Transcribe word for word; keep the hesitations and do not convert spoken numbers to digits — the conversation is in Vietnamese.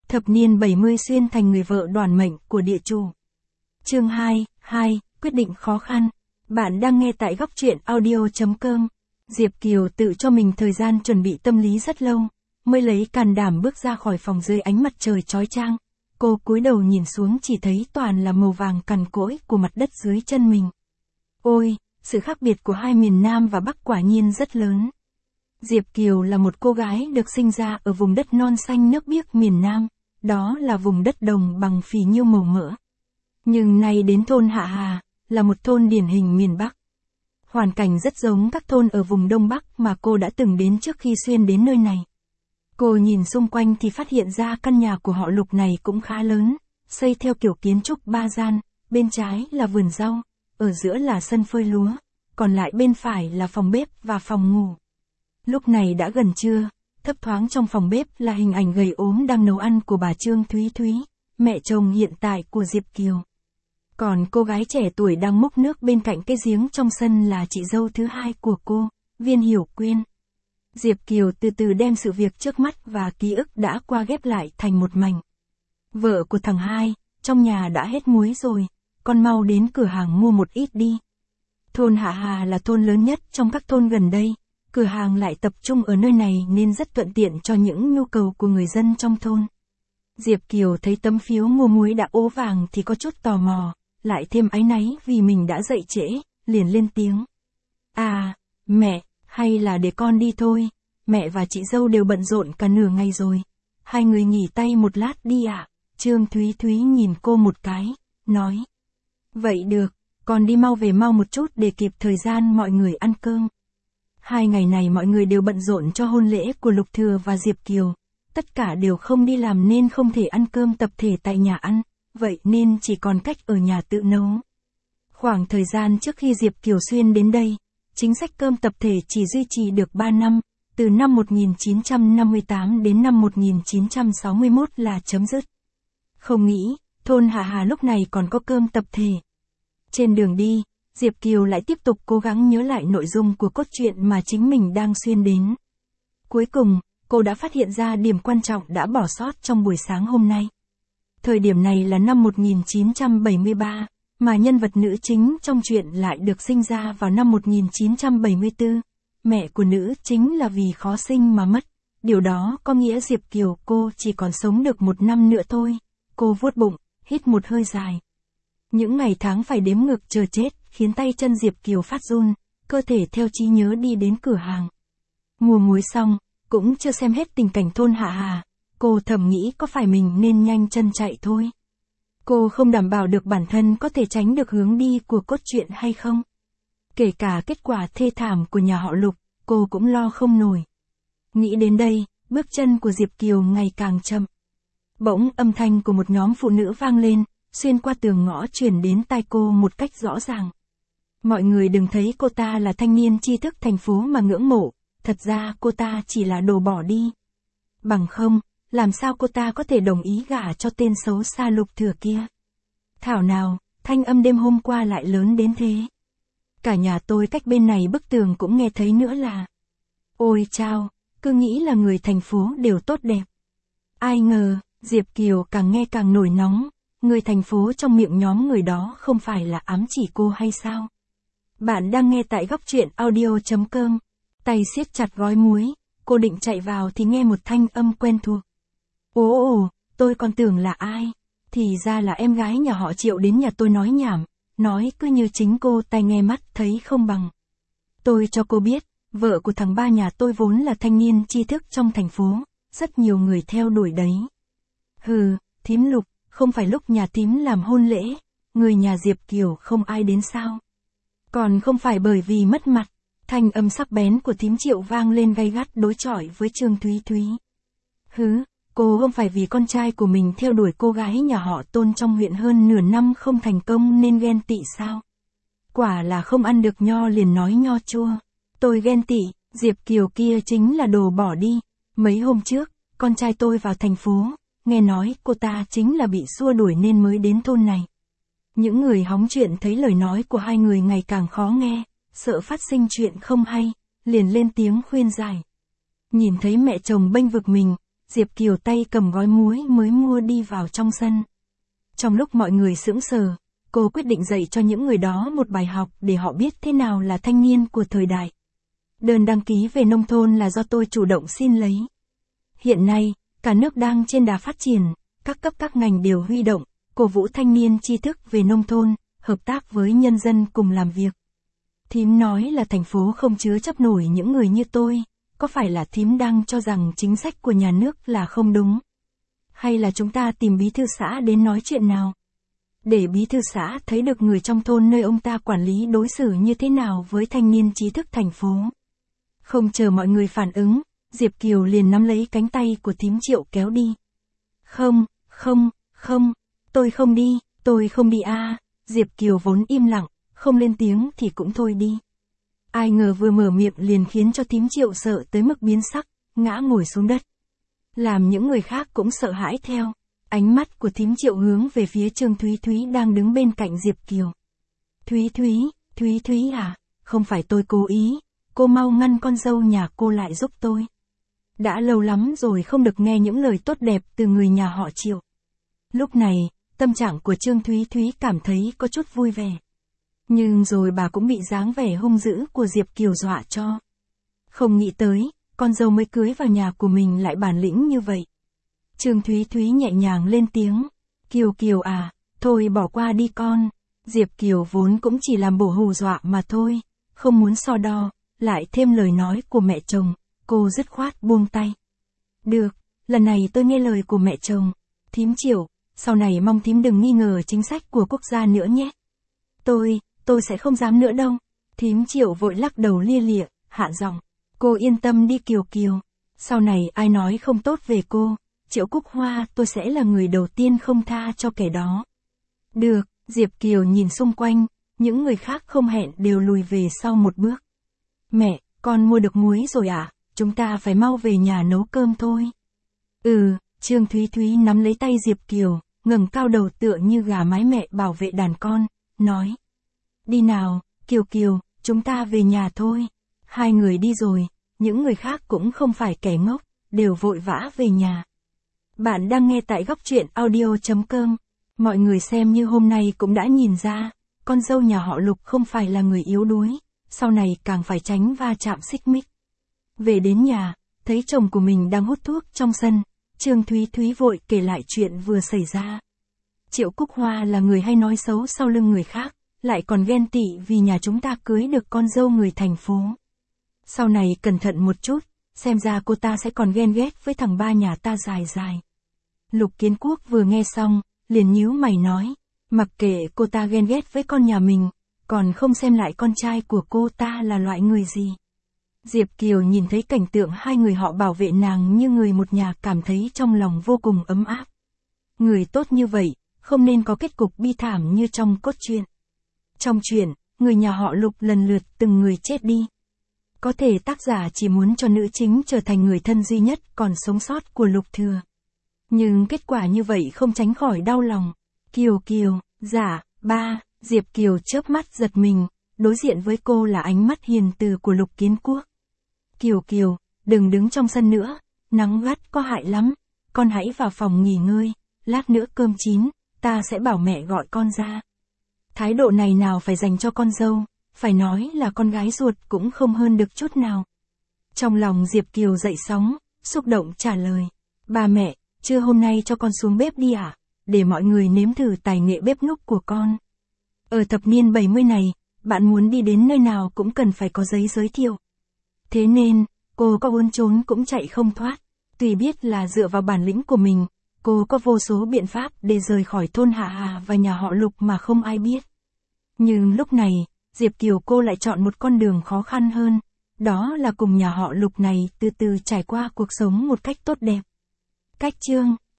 Thập niên bảy mươi xuyên thành người vợ đoản mệnh của địa chủ. Chương hai, hai, quyết định khó khăn. Bạn đang nghe tại góc truyện audio chấm com. Diệp Kiều tự cho mình thời gian chuẩn bị tâm lý rất lâu, mới lấy can đảm bước ra khỏi phòng dưới ánh mặt trời chói chang. Cô cúi đầu nhìn xuống chỉ thấy toàn là màu vàng cằn cỗi của mặt đất dưới chân mình. Ôi, sự khác biệt của hai miền Nam và Bắc quả nhiên rất lớn. Diệp Kiều là một cô gái được sinh ra ở vùng đất non xanh nước biếc miền Nam, đó là vùng đất đồng bằng phì nhiêu màu mỡ. Nhưng nay đến thôn Hạ Hà, là một thôn điển hình miền Bắc. Hoàn cảnh rất giống các thôn ở vùng Đông Bắc mà cô đã từng đến trước khi xuyên đến nơi này. Cô nhìn xung quanh thì phát hiện ra căn nhà của họ Lục này cũng khá lớn, xây theo kiểu kiến trúc ba gian, bên trái là vườn rau, ở giữa là sân phơi lúa, còn lại bên phải là phòng bếp và phòng ngủ. Lúc này đã gần trưa, thấp thoáng trong phòng bếp là hình ảnh gầy ốm đang nấu ăn của bà Trương Thúy Thúy, mẹ chồng hiện tại của Diệp Kiều. Còn cô gái trẻ tuổi đang múc nước bên cạnh cái giếng trong sân là chị dâu thứ hai của cô, Viên Hiểu Quyên. Diệp Kiều từ từ đem sự việc trước mắt và ký ức đã qua ghép lại thành một mảnh. Vợ của thằng hai, trong nhà đã hết muối rồi, con mau đến cửa hàng mua một ít đi. Thôn Hạ Hà là thôn lớn nhất trong các thôn gần đây, cửa hàng lại tập trung ở nơi này nên rất thuận tiện cho những nhu cầu của người dân trong thôn. Diệp Kiều thấy tấm phiếu mua muối đã ố vàng thì có chút tò mò, lại thêm áy náy vì mình đã dậy trễ, liền lên tiếng. À, mẹ, hay là để con đi thôi, mẹ và chị dâu đều bận rộn cả nửa ngày rồi. Hai người nghỉ tay một lát đi ạ. À? Trương Thúy Thúy nhìn cô một cái, nói. Vậy được, con đi mau về mau một chút để kịp thời gian mọi người ăn cơm. Hai ngày này mọi người đều bận rộn cho hôn lễ của Lục Thừa và Diệp Kiều. Tất cả đều không đi làm nên không thể ăn cơm tập thể tại nhà ăn, vậy nên chỉ còn cách ở nhà tự nấu. Khoảng thời gian trước khi Diệp Kiều xuyên đến đây, chính sách cơm tập thể chỉ duy trì được ba năm, từ năm một nghìn chín trăm năm mươi tám đến năm một nghìn chín trăm sáu mươi mốt là chấm dứt. Không nghĩ, thôn Hạ Hà lúc này còn có cơm tập thể. Trên đường đi, Diệp Kiều lại tiếp tục cố gắng nhớ lại nội dung của cốt truyện mà chính mình đang xuyên đến. Cuối cùng, cô đã phát hiện ra điểm quan trọng đã bỏ sót trong buổi sáng hôm nay. Thời điểm này là năm một nghìn chín trăm bảy mươi ba, mà nhân vật nữ chính trong truyện lại được sinh ra vào năm một nghìn chín trăm bảy mươi tư. Mẹ của nữ chính là vì khó sinh mà mất. Điều đó có nghĩa Diệp Kiều cô chỉ còn sống được một năm nữa thôi. Cô vuốt bụng, hít một hơi dài. Những ngày tháng phải đếm ngược chờ chết, khiến tay chân Diệp Kiều phát run, cơ thể theo trí nhớ đi đến cửa hàng. Mua muối xong, cũng chưa xem hết tình cảnh thôn Hạ Hà, cô thầm nghĩ có phải mình nên nhanh chân chạy thôi. Cô không đảm bảo được bản thân có thể tránh được hướng đi của cốt truyện hay không. Kể cả kết quả thê thảm của nhà họ Lục, cô cũng lo không nổi. Nghĩ đến đây, bước chân của Diệp Kiều ngày càng chậm. Bỗng âm thanh của một nhóm phụ nữ vang lên, xuyên qua tường ngõ truyền đến tai cô một cách rõ ràng. Mọi người đừng thấy cô ta là thanh niên tri thức thành phố mà ngưỡng mộ, thật ra cô ta chỉ là đồ bỏ đi. Bằng không, làm sao cô ta có thể đồng ý gả cho tên xấu xa Lục Thừa kia. Thảo nào, thanh âm đêm hôm qua lại lớn đến thế. Cả nhà tôi cách bên này bức tường cũng nghe thấy nữa là. Ôi chao, cứ nghĩ là người thành phố đều tốt đẹp. Ai ngờ, Diệp Kiều càng nghe càng nổi nóng, người thành phố trong miệng nhóm người đó không phải là ám chỉ cô hay sao? Bạn đang nghe tại góc truyện audio chấm com. Tay siết chặt gói muối, cô định chạy vào thì nghe một thanh âm quen thuộc. Ồ ồ, tôi còn tưởng là ai? Thì ra là em gái nhà họ Triệu đến nhà tôi nói nhảm, nói cứ như chính cô tai nghe mắt thấy không bằng. Tôi cho cô biết, vợ của thằng ba nhà tôi vốn là thanh niên tri thức trong thành phố, rất nhiều người theo đuổi đấy. Hừ, thím Lục, không phải lúc nhà thím làm hôn lễ, người nhà Diệp Kiều không ai đến sao? Còn không phải bởi vì mất mặt. Thanh âm sắc bén của thím Triệu vang lên gay gắt đối chọi với Trương Thúy Thúy. Hứ, cô không phải vì con trai của mình theo đuổi cô gái nhà họ Tôn trong huyện hơn nửa năm không thành công nên ghen tị sao? Quả là không ăn được nho liền nói nho chua. Tôi ghen tị, Diệp Kiều kia chính là đồ bỏ đi. Mấy hôm trước, con trai tôi vào thành phố, nghe nói cô ta chính là bị xua đuổi nên mới đến thôn này. Những người hóng chuyện thấy lời nói của hai người ngày càng khó nghe, sợ phát sinh chuyện không hay, liền lên tiếng khuyên giải. Nhìn thấy mẹ chồng bênh vực mình, Diệp Kiều tay cầm gói muối mới mua đi vào trong sân. Trong lúc mọi người sững sờ, cô quyết định dạy cho những người đó một bài học để họ biết thế nào là thanh niên của thời đại. Đơn đăng ký về nông thôn là do tôi chủ động xin lấy. Hiện nay, cả nước đang trên đà phát triển, các cấp các ngành đều huy động, cổ vũ thanh niên tri thức về nông thôn, hợp tác với nhân dân cùng làm việc. Thím nói là thành phố không chứa chấp nổi những người như tôi, có phải là thím đang cho rằng chính sách của nhà nước là không đúng? Hay là chúng ta tìm bí thư xã đến nói chuyện nào? Để bí thư xã thấy được người trong thôn nơi ông ta quản lý đối xử như thế nào với thanh niên trí thức thành phố. Không chờ mọi người phản ứng, Diệp Kiều liền nắm lấy cánh tay của thím Triệu kéo đi. Không, không, không, tôi không đi, tôi không đi a. Diệp Kiều vốn im lặng, không lên tiếng thì cũng thôi đi. Ai ngờ vừa mở miệng liền khiến cho thím Triệu sợ tới mức biến sắc, ngã ngồi xuống đất. Làm những người khác cũng sợ hãi theo. Ánh mắt của thím Triệu hướng về phía Trương Thúy Thúy đang đứng bên cạnh Diệp Kiều. Thúy Thúy, Thúy Thúy à, không phải tôi cố ý, cô mau ngăn con dâu nhà cô lại giúp tôi. Đã lâu lắm rồi không được nghe những lời tốt đẹp từ người nhà họ Triệu. Lúc này, tâm trạng của Trương Thúy Thúy cảm thấy có chút vui vẻ. Nhưng rồi bà cũng bị dáng vẻ hung dữ của Diệp Kiều dọa cho. Không nghĩ tới, con dâu mới cưới vào nhà của mình lại bản lĩnh như vậy. Trương Thúy Thúy nhẹ nhàng lên tiếng. Kiều Kiều à, thôi bỏ qua đi con. Diệp Kiều vốn cũng chỉ làm bổ hù dọa mà thôi, không muốn so đo, lại thêm lời nói của mẹ chồng, cô dứt khoát buông tay. Được, lần này tôi nghe lời của mẹ chồng. Thím Triệu, sau này mong thím đừng nghi ngờ chính sách của quốc gia nữa nhé. Tôi, tôi sẽ không dám nữa đâu. Thím Triệu vội lắc đầu lia lịa, hạ giọng. Cô yên tâm đi Kiều Kiều. Sau này ai nói không tốt về cô, Triệu Cúc Hoa tôi sẽ là người đầu tiên không tha cho kẻ đó. Được, Diệp Kiều nhìn xung quanh, những người khác không hẹn đều lùi về sau một bước. Mẹ, con mua được muối rồi à, chúng ta phải mau về nhà nấu cơm thôi. Ừ, Trương Thúy Thúy nắm lấy tay Diệp Kiều, ngẩng cao đầu tựa như gà mái mẹ bảo vệ đàn con, nói. Đi nào, Kiều Kiều, chúng ta về nhà thôi. Hai người đi rồi, những người khác cũng không phải kẻ ngốc, đều vội vã về nhà. Bạn đang nghe tại góc truyện audio chấm com. Mọi người xem như hôm nay cũng đã nhìn ra, con dâu nhà họ Lục không phải là người yếu đuối, sau này càng phải tránh va chạm xích mích. Về đến nhà, thấy chồng của mình đang hút thuốc trong sân, Trương Thúy Thúy vội kể lại chuyện vừa xảy ra. Triệu Cúc Hoa là người hay nói xấu sau lưng người khác, lại còn ghen tị vì nhà chúng ta cưới được con dâu người thành phố. Sau này cẩn thận một chút, xem ra cô ta sẽ còn ghen ghét với thằng ba nhà ta dài dài. Lục Kiến Quốc vừa nghe xong, liền nhíu mày nói, mặc kệ cô ta ghen ghét với con nhà mình, còn không xem lại con trai của cô ta là loại người gì. Diệp Kiều nhìn thấy cảnh tượng hai người họ bảo vệ nàng như người một nhà cảm thấy trong lòng vô cùng ấm áp. Người tốt như vậy, không nên có kết cục bi thảm như trong cốt truyện. Trong truyện, người nhà họ Lục lần lượt từng người chết đi. Có thể tác giả chỉ muốn cho nữ chính trở thành người thân duy nhất còn sống sót của Lục Thừa. Nhưng kết quả như vậy không tránh khỏi đau lòng. Kiều Kiều, dạ, ba, Diệp Kiều chớp mắt giật mình, đối diện với cô là ánh mắt hiền từ của Lục Kiến Quốc. Kiều Kiều, đừng đứng trong sân nữa, nắng gắt có hại lắm, con hãy vào phòng nghỉ ngơi, lát nữa cơm chín, ta sẽ bảo mẹ gọi con ra. Thái độ này nào phải dành cho con dâu, phải nói là con gái ruột cũng không hơn được chút nào. Trong lòng Diệp Kiều dậy sóng, xúc động trả lời, ba mẹ, trưa hôm nay cho con xuống bếp đi ạ, để mọi người nếm thử tài nghệ bếp núc của con. Ở thập niên bảy mươi này, bạn muốn đi đến nơi nào cũng cần phải có giấy giới thiệu. Thế nên, cô có muốn trốn cũng chạy không thoát. Tuy biết là dựa vào bản lĩnh của mình, cô có vô số biện pháp để rời khỏi thôn Hạ Hà và nhà họ Lục mà không ai biết. Nhưng lúc này, Diệp Kiều cô lại chọn một con đường khó khăn hơn, đó là cùng nhà họ Lục này từ từ trải qua cuộc sống một cách tốt đẹp. Cách chương